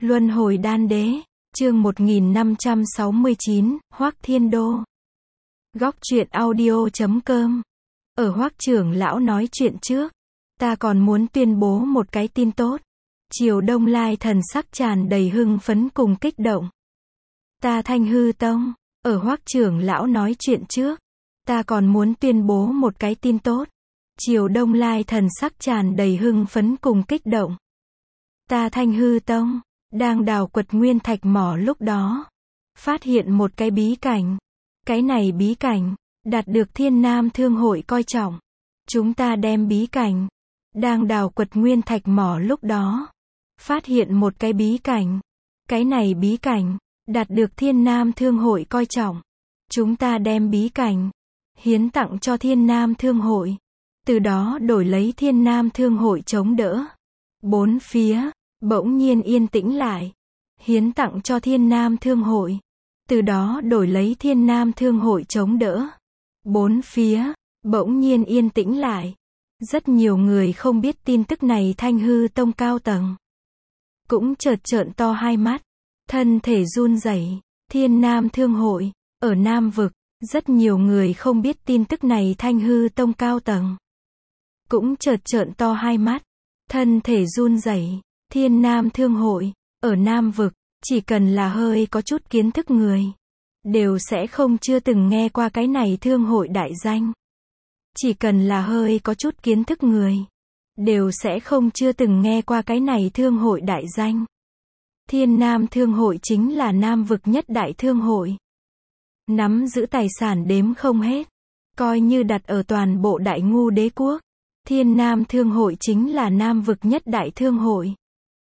Luân hồi đan đế, chương 1569, Hoắc Thiên Đô. Góc truyện audio.com. Ở Hoắc trưởng lão nói chuyện trước, ta còn muốn tuyên bố một cái tin tốt. Triều Đông Lai thần sắc tràn đầy hưng phấn cùng kích động. Ta Thanh Hư Tông, ở Hoắc trưởng lão nói chuyện trước, ta còn muốn tuyên bố một cái tin tốt. Triều Đông Lai thần sắc tràn đầy hưng phấn cùng kích động. Ta Thanh Hư Tông đang đào quật nguyên thạch mỏ lúc đó, phát hiện một cái bí cảnh. Cái này bí cảnh đạt được Thiên Nam Thương hội coi trọng. Chúng ta đem bí cảnh đang đào quật nguyên thạch mỏ lúc đó, phát hiện một cái bí cảnh. Cái này bí cảnh đạt được Thiên Nam Thương hội coi trọng. Chúng ta đem bí cảnh hiến tặng cho Thiên Nam Thương hội, từ đó đổi lấy Thiên Nam Thương hội chống đỡ. Bốn phía bỗng nhiên yên tĩnh lại. Hiến tặng cho Thiên Nam Thương hội, từ đó đổi lấy Thiên Nam Thương hội chống đỡ. Bốn phía bỗng nhiên yên tĩnh lại. Rất nhiều người không biết tin tức này. Thanh Hư Tông cao tầng cũng chợt trợn to hai mắt, thân thể run rẩy. Thiên Nam Thương hội ở Nam vực, rất nhiều người không biết tin tức này. Thanh Hư Tông cao tầng cũng chợt trợn to hai mắt, thân thể run rẩy. Thiên Nam Thương hội ở Nam vực, chỉ cần là hơi có chút kiến thức người, đều sẽ không chưa từng nghe qua cái này thương hội đại danh. Chỉ cần là hơi có chút kiến thức người, đều sẽ không chưa từng nghe qua cái này thương hội đại danh. Thiên Nam Thương hội chính là Nam vực nhất đại thương hội, nắm giữ tài sản đếm không hết, coi như đặt ở toàn bộ Đại Ngu Đế quốc. Thiên Nam Thương hội chính là Nam vực nhất đại thương hội,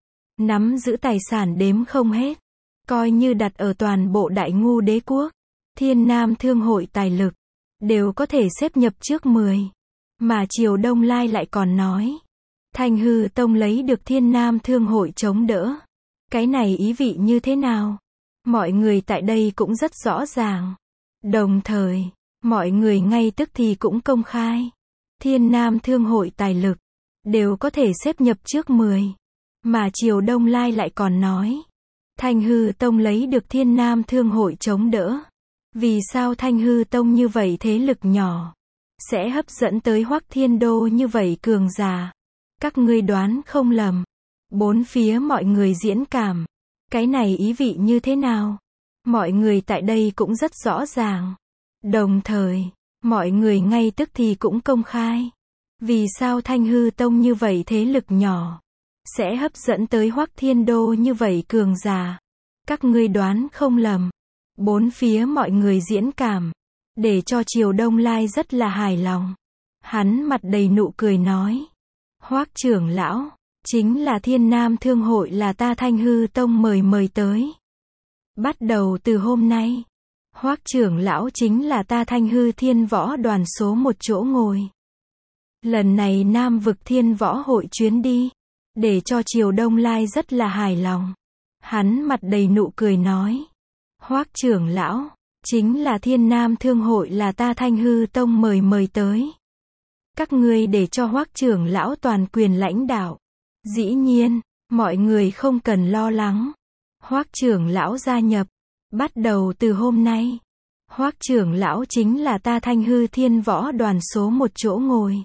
nắm giữ tài sản đếm không hết, coi như đặt ở toàn bộ Đại Ngu Đế quốc. Thiên Nam Thương hội tài lực đều có thể xếp nhập trước 10. Mà Triều Đông Lai lại còn nói, Thanh Hư Tông lấy được Thiên Nam Thương hội chống đỡ. Cái này ý vị như thế nào? Mọi người tại đây cũng rất rõ ràng. Đồng thời, mọi người ngay tức thì cũng công khai. Thiên Nam Thương hội tài lực đều có thể xếp nhập trước 10. Mà Triều Đông Lai lại còn nói, Thanh Hư Tông lấy được Thiên Nam Thương hội chống đỡ. Vì sao Thanh Hư Tông như vậy thế lực nhỏ sẽ hấp dẫn tới Hoắc Thiên Đô như vậy cường giả? Các ngươi đoán không lầm. Bốn phía mọi người diễn cảm. Cái này ý vị như thế nào? Mọi người tại đây cũng rất rõ ràng. Đồng thời, mọi người ngay tức thì cũng công khai. Vì sao Thanh Hư Tông như vậy thế lực nhỏ sẽ hấp dẫn tới Hoắc Thiên Đô như vậy cường giả? Các ngươi đoán không lầm. Bốn phía mọi người diễn cảm, để cho Triều Đông Lai rất là hài lòng. Hắn mặt đầy nụ cười nói, Hoắc trưởng lão, chính là Thiên Nam Thương hội là ta Thanh Hư Tông mời tới. Bắt đầu từ hôm nay, Hoắc trưởng lão chính là ta Thanh Hư Thiên Võ đoàn số 1 chỗ ngồi. Lần này Nam vực Thiên Võ hội chuyến đi, để cho Triều Đông Lai rất là hài lòng. Hắn mặt đầy nụ cười nói, Hoắc trưởng lão, chính là Thiên Nam Thương hội là ta Thanh Hư Tông mời tới. Các ngươi để cho Hoắc trưởng lão toàn quyền lãnh đạo. Dĩ nhiên, mọi người không cần lo lắng. Hoắc trưởng lão gia nhập. Bắt đầu từ hôm nay, Hoắc trưởng lão chính là ta Thanh Hư Thiên Võ đoàn số 1 chỗ ngồi.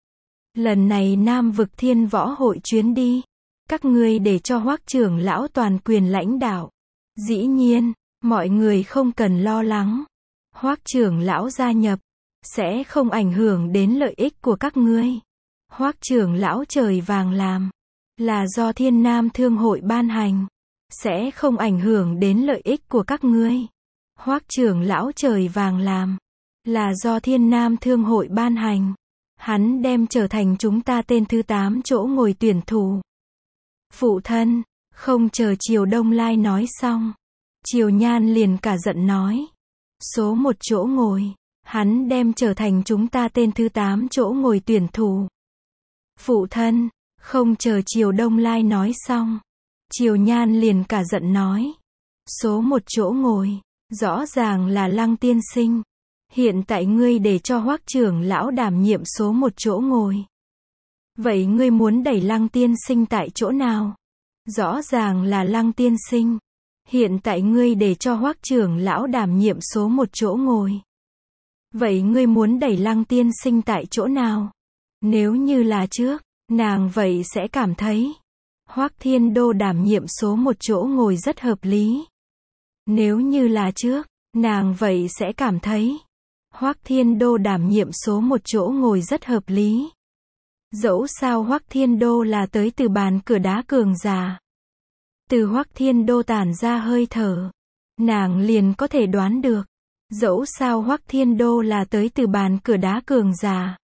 Lần này Nam vực Thiên Võ hội chuyến đi, các ngươi để cho Hoắc trưởng lão toàn quyền lãnh đạo. Dĩ nhiên, mọi người không cần lo lắng. Hoắc trưởng lão gia nhập sẽ không ảnh hưởng đến lợi ích của các ngươi. Hoắc trưởng lão trời vàng làm là do Thiên Nam Thương hội ban hành, sẽ không ảnh hưởng đến lợi ích của các ngươi. Hoắc trưởng lão trời vàng làm là do Thiên Nam Thương hội ban hành. Hắn đem trở thành chúng ta tên thứ 8 chỗ ngồi tuyển thủ. Phụ thân, không chờ Triều Đông Lai nói xong, Triều Nhan liền cả giận nói, số 1 chỗ ngồi, hắn đem trở thành chúng ta tên thứ 8 chỗ ngồi tuyển thủ. Phụ thân, không chờ Triều Đông Lai nói xong, Triều Nhan liền cả giận nói, số 1 chỗ ngồi, rõ ràng là Lăng tiên sinh. Hiện tại ngươi để cho Hoắc trưởng lão đảm nhiệm số 1 chỗ ngồi. Vậy ngươi muốn đẩy Lăng tiên sinh tại chỗ nào? Rõ ràng là Lăng tiên sinh. Hiện tại ngươi để cho Hoắc trưởng lão đảm nhiệm số một chỗ ngồi. Vậy ngươi muốn đẩy Lăng tiên sinh tại chỗ nào? Nếu như là trước, nàng vậy sẽ cảm thấy Hoắc Thiên Đô đảm nhiệm số một chỗ ngồi rất hợp lý. Nếu như là trước, nàng vậy sẽ cảm thấy Hoắc Thiên Đô đảm nhiệm số một chỗ ngồi rất hợp lý. Dẫu sao Hoắc Thiên Đô là tới từ bàn cửa đá cường giả. Từ Hoắc Thiên Đô tản ra hơi thở, nàng liền có thể đoán được. Dẫu sao Hoắc Thiên Đô là tới từ bàn cửa đá cường giả.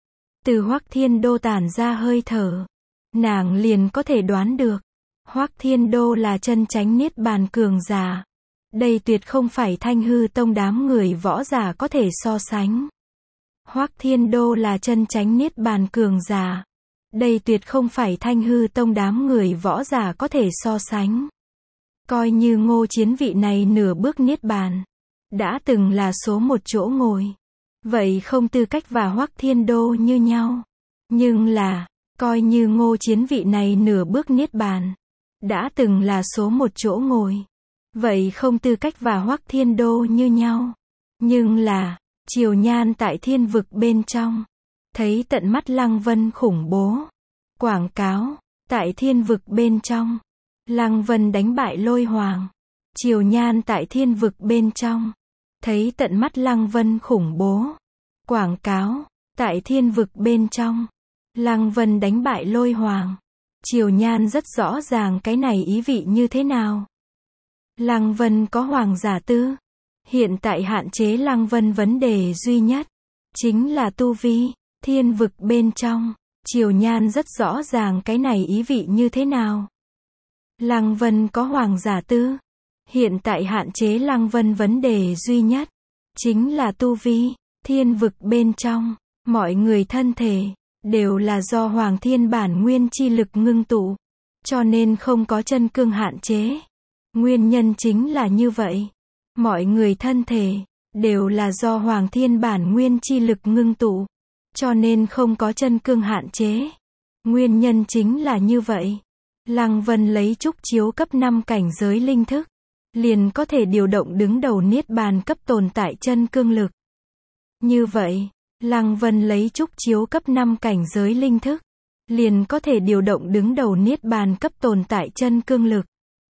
Từ Hoắc Thiên Đô tản ra hơi thở, nàng liền có thể đoán được. Hoắc Thiên Đô là chân chánh niết bàn cường giả. Đây tuyệt không phải Thanh Hư Tông đám người võ giả có thể so sánh. Hoắc Thiên Đô là chân chánh niết bàn cường giả. Đây tuyệt không phải Thanh Hư Tông đám người võ giả có thể so sánh. Coi như Ngô Chiến vị này nửa bước niết bàn, đã từng là số một chỗ ngồi. Vậy không tư cách và Hoắc Thiên Đô như nhau. Nhưng là, coi như Ngô Chiến vị này nửa bước niết bàn, đã từng là số một chỗ ngồi. Vậy không tư cách và Hoắc Thiên Đô như nhau. Nhưng là, Triều Nhan tại thiên vực bên trong, thấy tận mắt Lăng Vân khủng bố. Quảng cáo, tại thiên vực bên trong, Lăng Vân đánh bại Lôi Hoàng. Triều Nhan tại thiên vực bên trong, thấy tận mắt Lăng Vân khủng bố. Quảng cáo, tại thiên vực bên trong, Lăng Vân đánh bại Lôi Hoàng. Triều Nhan rất rõ ràng cái này ý vị như thế nào. Lăng Vân có hoàng giả tư. Hiện tại hạn chế Lăng Vân vấn đề duy nhất chính là tu vi. Thiên vực bên trong, Triều Nhan rất rõ ràng cái này ý vị như thế nào. Lăng Vân có hoàng giả tư. Hiện tại hạn chế Lăng Vân vấn đề duy nhất chính là tu vi. Thiên vực bên trong, mọi người thân thể đều là do Hoàng Thiên bản nguyên chi lực ngưng tụ, cho nên không có chân cương hạn chế. Nguyên nhân chính là như vậy. Mọi người thân thể đều là do Hoàng Thiên bản nguyên chi lực ngưng tụ, cho nên không có chân cương hạn chế. Nguyên nhân chính là như vậy. Lăng Vân lấy trúc chiếu cấp 5 cảnh giới linh thức, liền có thể điều động đứng đầu niết bàn cấp tồn tại chân cương lực. Như vậy, Lăng Vân lấy trúc chiếu cấp 5 cảnh giới linh thức, liền có thể điều động đứng đầu niết bàn cấp tồn tại chân cương lực.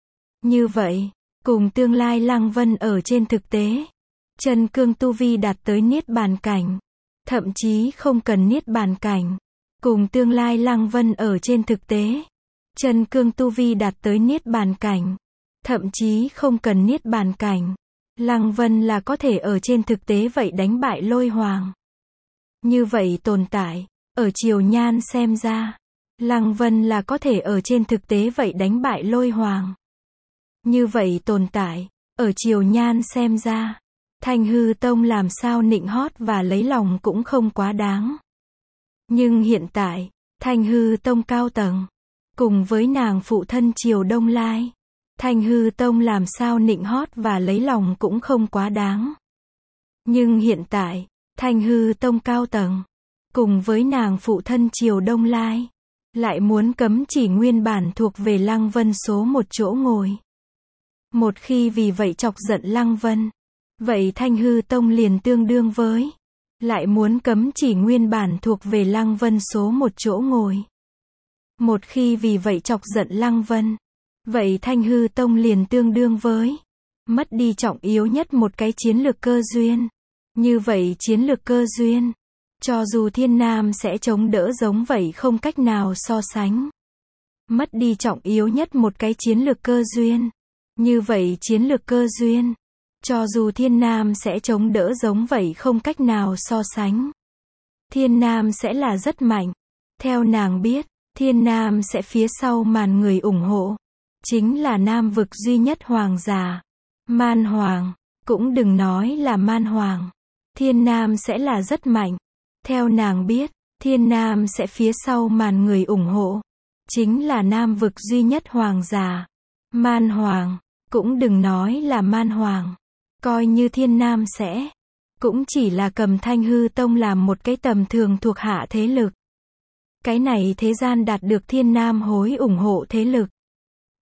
Như vậy, cùng tương lai Lăng Vân ở trên thực tế, chân cương tu vi đạt tới niết bàn cảnh, thậm chí không cần niết bàn cảnh. Cùng tương lai Lăng Vân ở trên thực tế, chân cương tu vi đạt tới niết bàn cảnh, thậm chí không cần niết bàn cảnh. Lăng Vân là có thể ở trên thực tế vậy đánh bại Lôi Hoàng. Như vậy tồn tại, ở Triều Nhan xem ra, Lăng Vân là có thể ở trên thực tế vậy đánh bại Lôi Hoàng. Như vậy tồn tại, ở Triều Nhan xem ra, Thanh Hư Tông làm sao nịnh hót và lấy lòng cũng không quá đáng. Nhưng hiện tại, Thanh Hư Tông cao tầng, cùng với nàng phụ thân Triều Đông Lai, Thanh Hư Tông làm sao nịnh hót và lấy lòng cũng không quá đáng. Nhưng hiện tại, Thanh Hư Tông cao tầng, cùng với nàng phụ thân Triều Đông Lai, lại muốn cấm chỉ nguyên bản thuộc về Lăng Vân số một chỗ ngồi. Một khi vì vậy chọc giận Lăng Vân, vậy Thanh Hư Tông liền tương đương với lại muốn cấm chỉ nguyên bản thuộc về Lăng Vân số một chỗ ngồi. Một khi vì vậy chọc giận Lăng Vân, vậy Thanh Hư Tông liền tương đương với mất đi trọng yếu nhất một cái chiến lược cơ duyên. Như vậy chiến lược cơ duyên, cho dù Thiên Nam sẽ chống đỡ giống vậy không cách nào so sánh. Mất đi trọng yếu nhất một cái chiến lược cơ duyên. Như vậy chiến lược cơ duyên, cho dù Thiên Nam sẽ chống đỡ giống vậy không cách nào so sánh. Thiên Nam sẽ là rất mạnh. Theo nàng biết, Thiên Nam sẽ phía sau màn người ủng hộ, chính là Nam vực duy nhất hoàng giả, Man Hoàng. Cũng đừng nói là Man Hoàng, Thiên Nam sẽ là rất mạnh. Theo nàng biết, Thiên Nam sẽ phía sau màn người ủng hộ, chính là Nam vực duy nhất hoàng giả, Man Hoàng. Cũng đừng nói là Man Hoàng, coi như Thiên Nam sẽ, cũng chỉ là cầm Thanh Hư Tông làm một cái tầm thường thuộc hạ thế lực. Cái này thế gian đạt được Thiên Nam hối ủng hộ thế lực,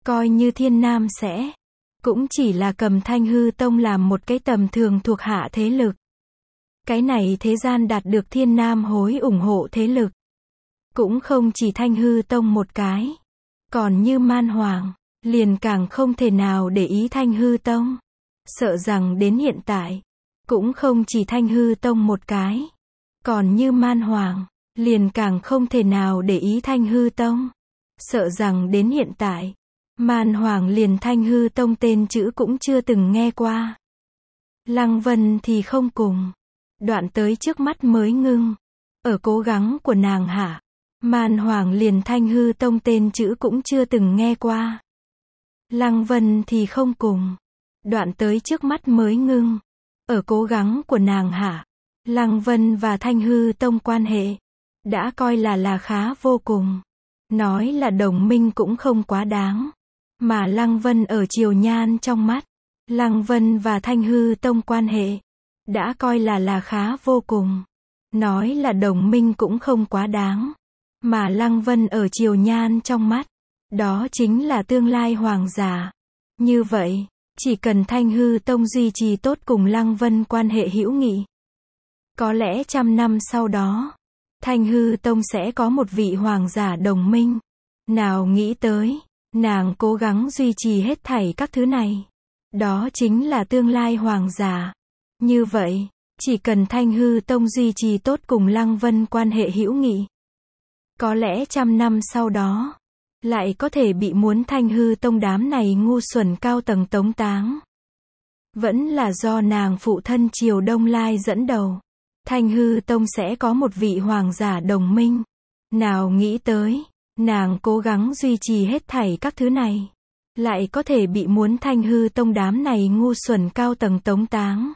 Coi như Thiên Nam sẽ, cũng chỉ là cầm Thanh Hư Tông làm một cái tầm thường thuộc hạ thế lực. Cái này thế gian đạt được Thiên Nam hối ủng hộ thế lực. Cũng không chỉ Thanh Hư Tông một cái. Còn như Man Hoàng, liền càng không thể nào để ý Thanh Hư Tông. Sợ rằng đến hiện tại, cũng không chỉ Thanh Hư Tông một cái. Còn như Man Hoàng, liền càng không thể nào để ý Thanh Hư Tông. Sợ rằng đến hiện tại, Man Hoàng liền Thanh Hư Tông tên chữ cũng chưa từng nghe qua. Lăng Vân thì không cùng. Đoạn tới trước mắt mới ngưng. Ở cố gắng của nàng hả? Man Hoàng liền Thanh Hư Tông tên chữ cũng chưa từng nghe qua. Lăng Vân thì không cùng. Đoạn tới trước mắt mới ngưng. Ở cố gắng của nàng hả? Lăng Vân và Thanh Hư Tông quan hệ đã coi là khá vô cùng. Nói là đồng minh cũng không quá đáng. Mà Lăng Vân ở Triều Nhan trong mắt, Lăng Vân và Thanh Hư Tông quan hệ đã coi là khá vô cùng. Nói là đồng minh cũng không quá đáng. Mà Lăng Vân ở Triều Nhan trong mắt, đó chính là tương lai hoàng giả. Như vậy, chỉ cần Thanh Hư Tông duy trì tốt cùng Lăng Vân quan hệ hữu nghị, có lẽ 100 năm sau đó, Thanh Hư Tông sẽ có một vị hoàng giả đồng minh. Nào nghĩ tới, nàng cố gắng duy trì hết thảy các thứ này. Đó chính là tương lai hoàng giả. Như vậy, chỉ cần Thanh Hư Tông duy trì tốt cùng Lăng Vân quan hệ hữu nghị, có lẽ 100 năm sau đó, lại có thể bị muốn Thanh Hư Tông đám này ngu xuẩn cao tầng tống táng. Vẫn là do nàng phụ thân Triều Đông Lai dẫn đầu. Thanh Hư Tông sẽ có một vị hoàng giả đồng minh. Nào nghĩ tới, nàng cố gắng duy trì hết thảy các thứ này, lại có thể bị muốn Thanh Hư Tông đám này ngu xuẩn cao tầng tống táng.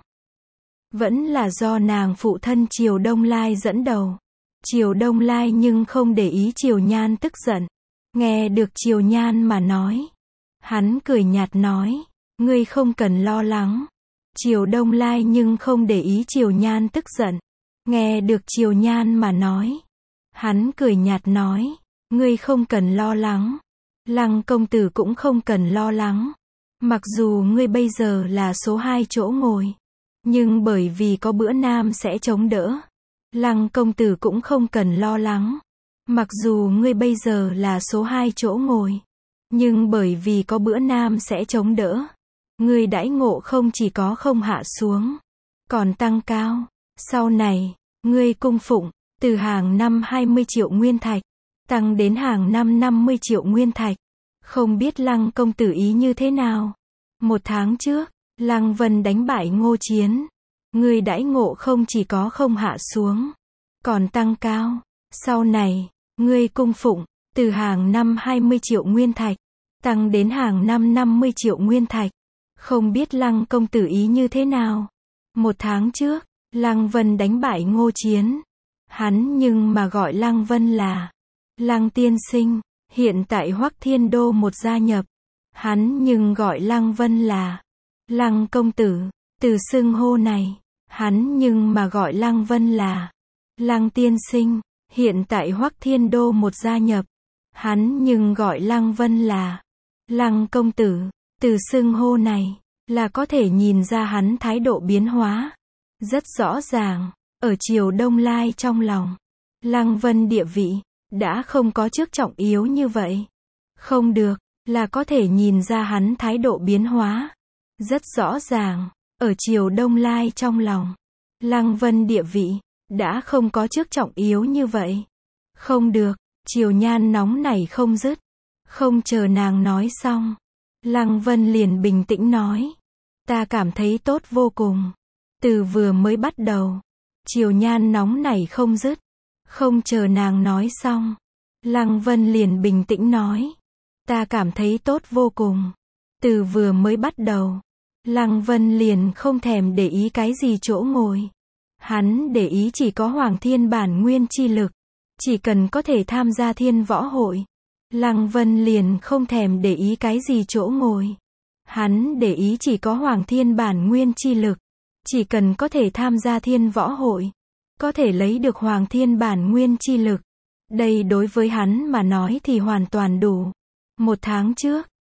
Vẫn là do nàng phụ thân Triều Đông Lai dẫn đầu. Triều Đông Lai nhưng không để ý Triều Nhan tức giận. Nghe được Triều Nhan mà nói, hắn cười nhạt nói, ngươi không cần lo lắng. Triều Đông Lai nhưng không để ý Triều Nhan tức giận. Nghe được Triều Nhan mà nói, hắn cười nhạt nói, ngươi không cần lo lắng. Lăng công tử cũng không cần lo lắng. Mặc dù ngươi bây giờ là số 2 chỗ ngồi, nhưng bởi vì có bữa nam sẽ chống đỡ, Lăng công tử cũng không cần lo lắng. Mặc dù ngươi bây giờ là số 2 chỗ ngồi, nhưng bởi vì có bữa nam sẽ chống đỡ, ngươi đãi ngộ không chỉ có không hạ xuống, còn tăng cao. Sau này, ngươi cung phụng, từ hàng năm 20 triệu nguyên thạch, tăng đến hàng năm 50 triệu nguyên thạch. Không biết Lăng công tử ý như thế nào? 1 tháng trước, Lăng Vân đánh bại Ngô Chiến. Ngươi đãi ngộ không chỉ có không hạ xuống, còn tăng cao. Sau này, ngươi cung phụng, từ hàng năm 20 triệu nguyên thạch, tăng đến hàng năm 50 triệu nguyên thạch. Không biết Lăng công tử ý như thế nào? 1 tháng trước, Lăng Vân đánh bại Ngô Chiến. Hắn nhưng mà gọi Lăng Vân là Lăng tiên sinh. Hiện tại Hoắc Thiên Đô một gia nhập, hắn nhưng gọi Lăng Vân là Lăng công tử. Từ xưng hô này, hắn nhưng mà gọi Lăng Vân là Lăng tiên sinh. Hiện tại Hoắc Thiên Đô một gia nhập, hắn nhưng gọi Lăng Vân là Lăng công tử. Từ xưng hô này, là có thể nhìn ra hắn thái độ biến hóa. Rất rõ ràng, ở Triều Đông Lai trong lòng, Lăng Vân địa vị đã không có trước trọng yếu như vậy. Không được, là có thể nhìn ra hắn thái độ biến hóa. Rất rõ ràng, ở Triều Đông Lai trong lòng, Lăng Vân địa vị đã không có trước trọng yếu như vậy. Không được, Triều Nhan nóng nảy không dứt. Không chờ nàng nói xong, Lăng Vân liền bình tĩnh nói, ta cảm thấy tốt vô cùng. Từ vừa mới bắt đầu, Triều Nhan nóng nảy không dứt. Không chờ nàng nói xong, Lăng Vân liền bình tĩnh nói, ta cảm thấy tốt vô cùng. Từ vừa mới bắt đầu, Lăng Vân liền không thèm để ý cái gì chỗ ngồi. Hắn để ý chỉ có Hoàng Thiên bản nguyên chi lực. Chỉ cần có thể tham gia Thiên Võ Hội, Lăng Vân liền không thèm để ý cái gì chỗ ngồi. Hắn để ý chỉ có Hoàng Thiên bản nguyên chi lực. Chỉ cần có thể tham gia Thiên Võ Hội, có thể lấy được Hoàng Thiên bản nguyên chi lực, đây đối với hắn mà nói thì hoàn toàn đủ. 1 tháng trước,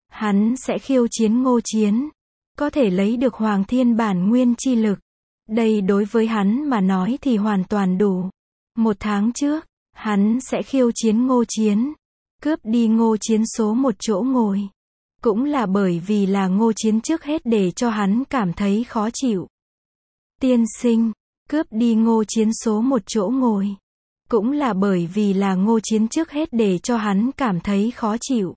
Hắn sẽ khiêu chiến Ngô Chiến, có thể lấy được Hoàng Thiên bản nguyên chi lực. Đây đối với hắn mà nói thì hoàn toàn đủ. 1 tháng trước, hắn sẽ khiêu chiến Ngô Chiến, cướp đi Ngô Chiến số 1 chỗ ngồi. Cũng là bởi vì là Ngô Chiến trước hết để cho hắn cảm thấy khó chịu. Tiên sinh, cướp đi Ngô Chiến số 1 chỗ ngồi. Cũng là bởi vì là Ngô Chiến trước hết để cho hắn cảm thấy khó chịu.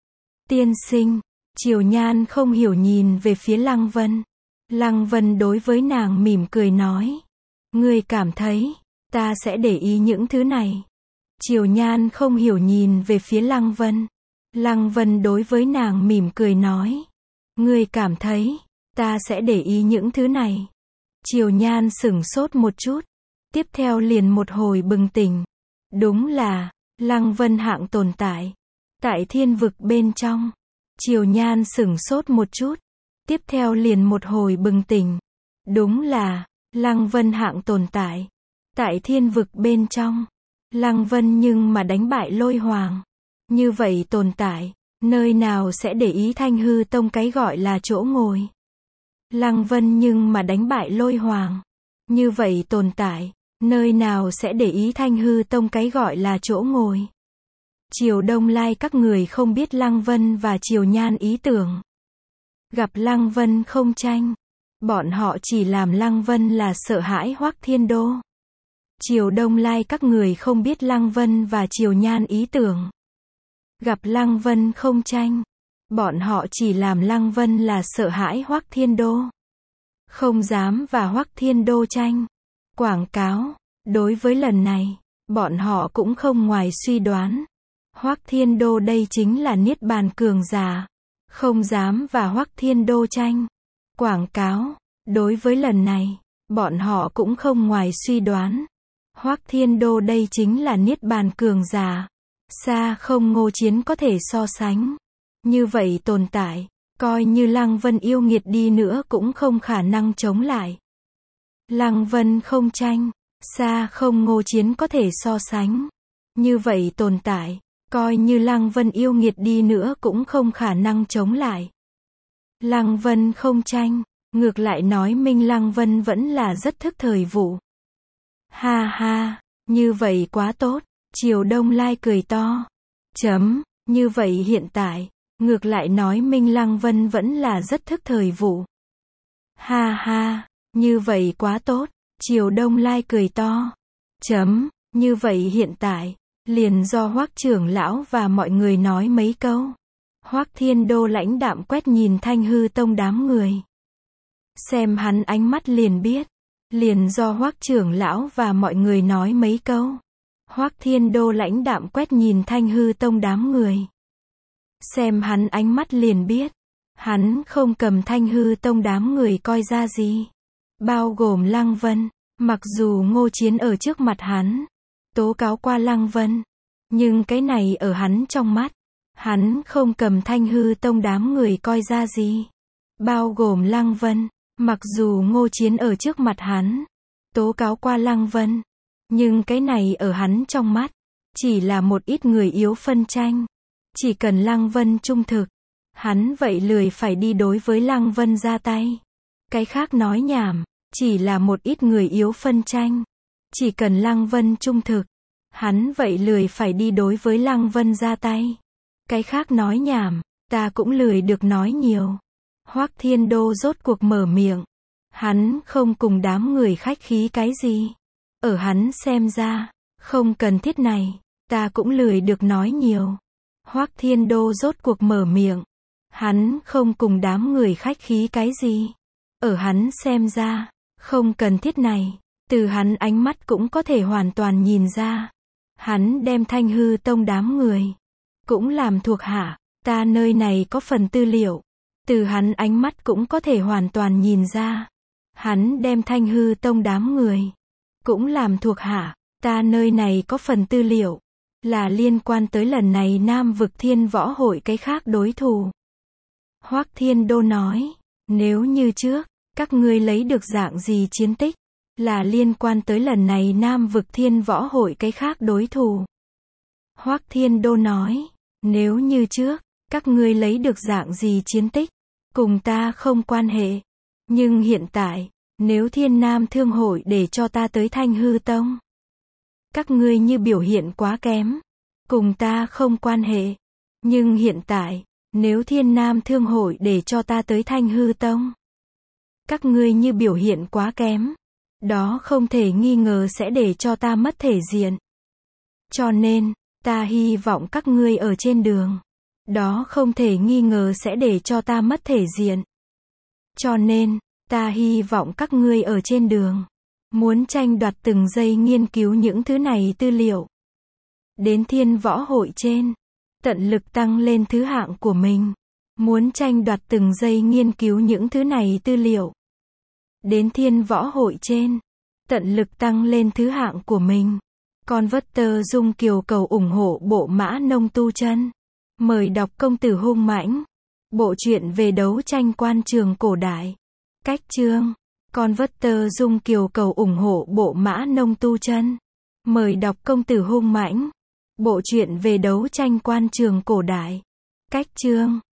Tiên sinh, Triều Nhan không hiểu nhìn về phía Lăng Vân. Lăng Vân đối với nàng mỉm cười nói. Ngươi cảm thấy, ta sẽ để ý những thứ này. Triều Nhan không hiểu nhìn về phía Lăng Vân. Lăng Vân đối với nàng mỉm cười nói. Ngươi cảm thấy, ta sẽ để ý những thứ này. Triều Nhan sửng sốt một chút. Tiếp theo liền một hồi bừng tỉnh. Đúng là, Lăng Vân hạng tồn tại. Tại thiên vực bên trong. Triều Nhan sửng sốt một chút. Tiếp theo liền một hồi bừng tỉnh. Đúng là, Lăng Vân hạng tồn tại. Tại thiên vực bên trong. Lăng Vân nhưng mà đánh bại Lôi Hoàng. Như vậy tồn tại, nơi nào sẽ để ý Thanh Hư Tông cái gọi là chỗ ngồi. Lăng Vân nhưng mà đánh bại Lôi Hoàng. Như vậy tồn tại, nơi nào sẽ để ý Thanh Hư Tông cái gọi là chỗ ngồi. Triều Đông Lai các người không biết Lăng Vân và Triều Nhan ý tưởng. Gặp Lăng Vân không tranh. Bọn họ chỉ làm Lăng Vân là sợ hãi Hoắc Thiên Đô. Triều Đông Lai các người không biết Lăng Vân và Triều Nhan ý tưởng. Gặp Lăng Vân không tranh. Bọn họ chỉ làm Lăng Vân là sợ hãi Hoắc Thiên Đô. Không dám và Hoắc Thiên Đô tranh. Quảng cáo. Đối với lần này, bọn họ cũng không ngoài suy đoán. Hoắc Thiên Đô đây chính là Niết Bàn cường giả. Không dám và Hoắc Thiên Đô tranh. Quảng cáo. Đối với lần này, bọn họ cũng không ngoài suy đoán. Hoắc Thiên Đô đây chính là Niết Bàn cường giả. Xa không Ngô Chiến có thể so sánh. Như vậy tồn tại, coi như Lăng Vân yêu nghiệt đi nữa cũng không khả năng chống lại. Lăng Vân không tranh, xa không Ngô Chiến có thể so sánh. Như vậy tồn tại, coi như Lăng Vân yêu nghiệt đi nữa cũng không khả năng chống lại. Lăng Vân không tranh, ngược lại nói minh Lăng Vân vẫn là rất thức thời vụ. Ha ha, như vậy quá tốt. Triều Đông Lai cười to. Như vậy hiện tại, ngược lại nói minh Lăng Vân vẫn là rất thức thời vụ. Ha ha, như vậy quá tốt. Triều Đông Lai cười to. Như vậy hiện tại, liền do Hoắc trưởng lão và mọi người nói mấy câu. Hoắc Thiên Đô lãnh đạm quét nhìn Thanh Hư Tông đám người. Xem hắn ánh mắt liền biết. Liền do Hoắc trưởng lão và mọi người nói mấy câu. Hoắc Thiên Đô lãnh đạm quét nhìn Thanh Hư Tông đám người. Xem hắn ánh mắt liền biết. Hắn không cầm Thanh Hư Tông đám người coi ra gì. Bao gồm Lăng Vân. Mặc dù Ngô Chiến ở trước mặt hắn, tố cáo qua Lăng Vân. Nhưng cái này ở hắn trong mắt. Hắn không cầm Thanh Hư Tông đám người coi ra gì. Bao gồm Lăng Vân. Mặc dù Ngô Chiến ở trước mặt hắn, tố cáo qua Lăng Vân. Nhưng cái này ở hắn trong mắt, chỉ là một ít người yếu phân tranh. Chỉ cần Lăng Vân trung thực, hắn vậy lười phải đi đối với Lăng Vân ra tay. Cái khác nói nhảm, chỉ là một ít người yếu phân tranh. Chỉ cần Lăng Vân trung thực, hắn vậy lười phải đi đối với Lăng Vân ra tay. Cái khác nói nhảm, ta cũng lười được nói nhiều. Hoắc Thiên Đô rốt cuộc mở miệng. Hắn không cùng đám người khách khí cái gì. Ở hắn xem ra, không cần thiết này, ta cũng lười được nói nhiều. Hoắc Thiên Đô rốt cuộc mở miệng. Hắn không cùng đám người khách khí cái gì. Ở hắn xem ra, không cần thiết này, từ hắn ánh mắt cũng có thể hoàn toàn nhìn ra. Hắn đem Thanh Hư Tông đám người cũng làm thuộc hạ, ta nơi này có phần tư liệu. Từ hắn ánh mắt cũng có thể hoàn toàn nhìn ra. Hắn đem Thanh Hư Tông đám người cũng làm thuộc hạ, ta nơi này có phần tư liệu. Là liên quan tới lần này Nam Vực Thiên Võ Hội cái khác đối thủ. Hoắc Thiên Đô nói, nếu như trước, các ngươi lấy được dạng gì chiến tích, là liên quan tới lần này Nam Vực Thiên Võ Hội cái khác đối thủ. Hoắc Thiên Đô nói, nếu như trước, Các ngươi lấy được dạng gì chiến tích, cùng ta không quan hệ. Nhưng hiện tại, nếu Thiên Nam Thương Hội để cho ta tới Thanh Hư Tông, các ngươi như biểu hiện quá kém, cùng ta không quan hệ. Nhưng hiện tại, nếu Thiên Nam Thương Hội để cho ta tới Thanh Hư Tông, các ngươi như biểu hiện quá kém, đó không thể nghi ngờ sẽ để cho ta mất thể diện. Cho nên, ta hy vọng các ngươi ở trên đường, đó không thể nghi ngờ sẽ để cho ta mất thể diện. Cho nên, ta hy vọng các ngươi ở trên đường, muốn tranh đoạt từng giây nghiên cứu những thứ này tư liệu. Đến Thiên Võ Hội trên, tận lực tăng lên thứ hạng của mình. Muốn tranh đoạt từng giây nghiên cứu những thứ này tư liệu. Đến Thiên Võ Hội trên, tận lực tăng lên thứ hạng của mình. Converter Dung Kiều cầu ủng hộ bộ Mã Nông tu chân. Mời đọc Công tử hung mãnh. Bộ truyện về đấu tranh quan trường cổ đại. Cách chương. Converter Dung Kiều cầu ủng hộ bộ Mã Nông tu chân. Mời đọc Công tử hung mãnh. Bộ truyện về đấu tranh quan trường cổ đại. Cách chương.